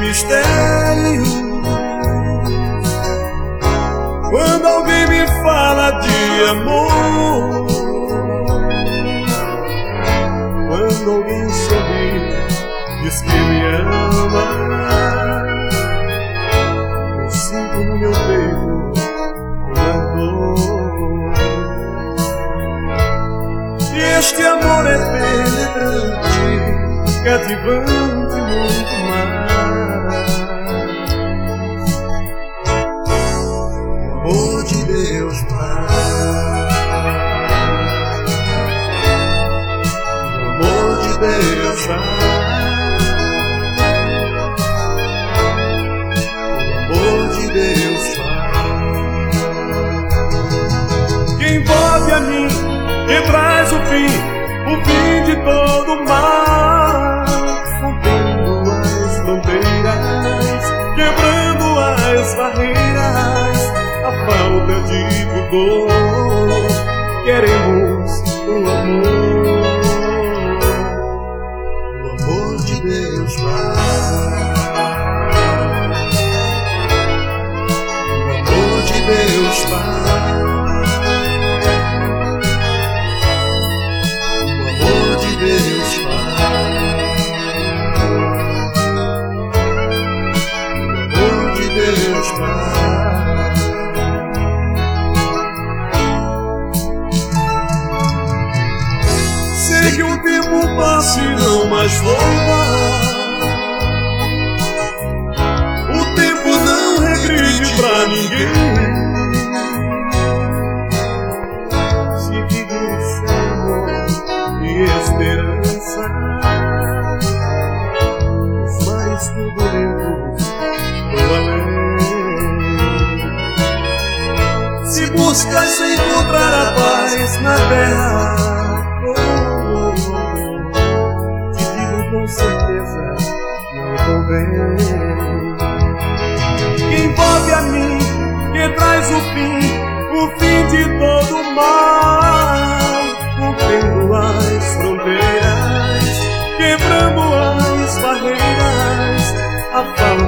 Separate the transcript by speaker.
Speaker 1: mistérios. Quando alguém me fala de amor, quando alguém sorri, diz que me ama, eu sinto no meu peito uma dor. E este amor é penetrante, cativante muito mais. O amor de Deus, Pai, o amor de Deus, Pai, o amor de Deus, Pai, que envolve a mim, que traz o fim de todo mal, rompendo as fronteiras, quebrando as barreiras, a falta de pudor, queremos o amor de Deus, Pai, o amor de Deus, Pai. Deus, Pai, o amor de Deus, Pai. Sei que o tempo passa e não mais volta, o tempo não regride pra ninguém. Esperança, os mares turbulentos do além. Se buscas encontrar a paz na terra, te digo com certeza, não convém. Que envolve a mim, que traz o fim de todo mal, rompendo as fronteiras, quebrando as barreiras, a falta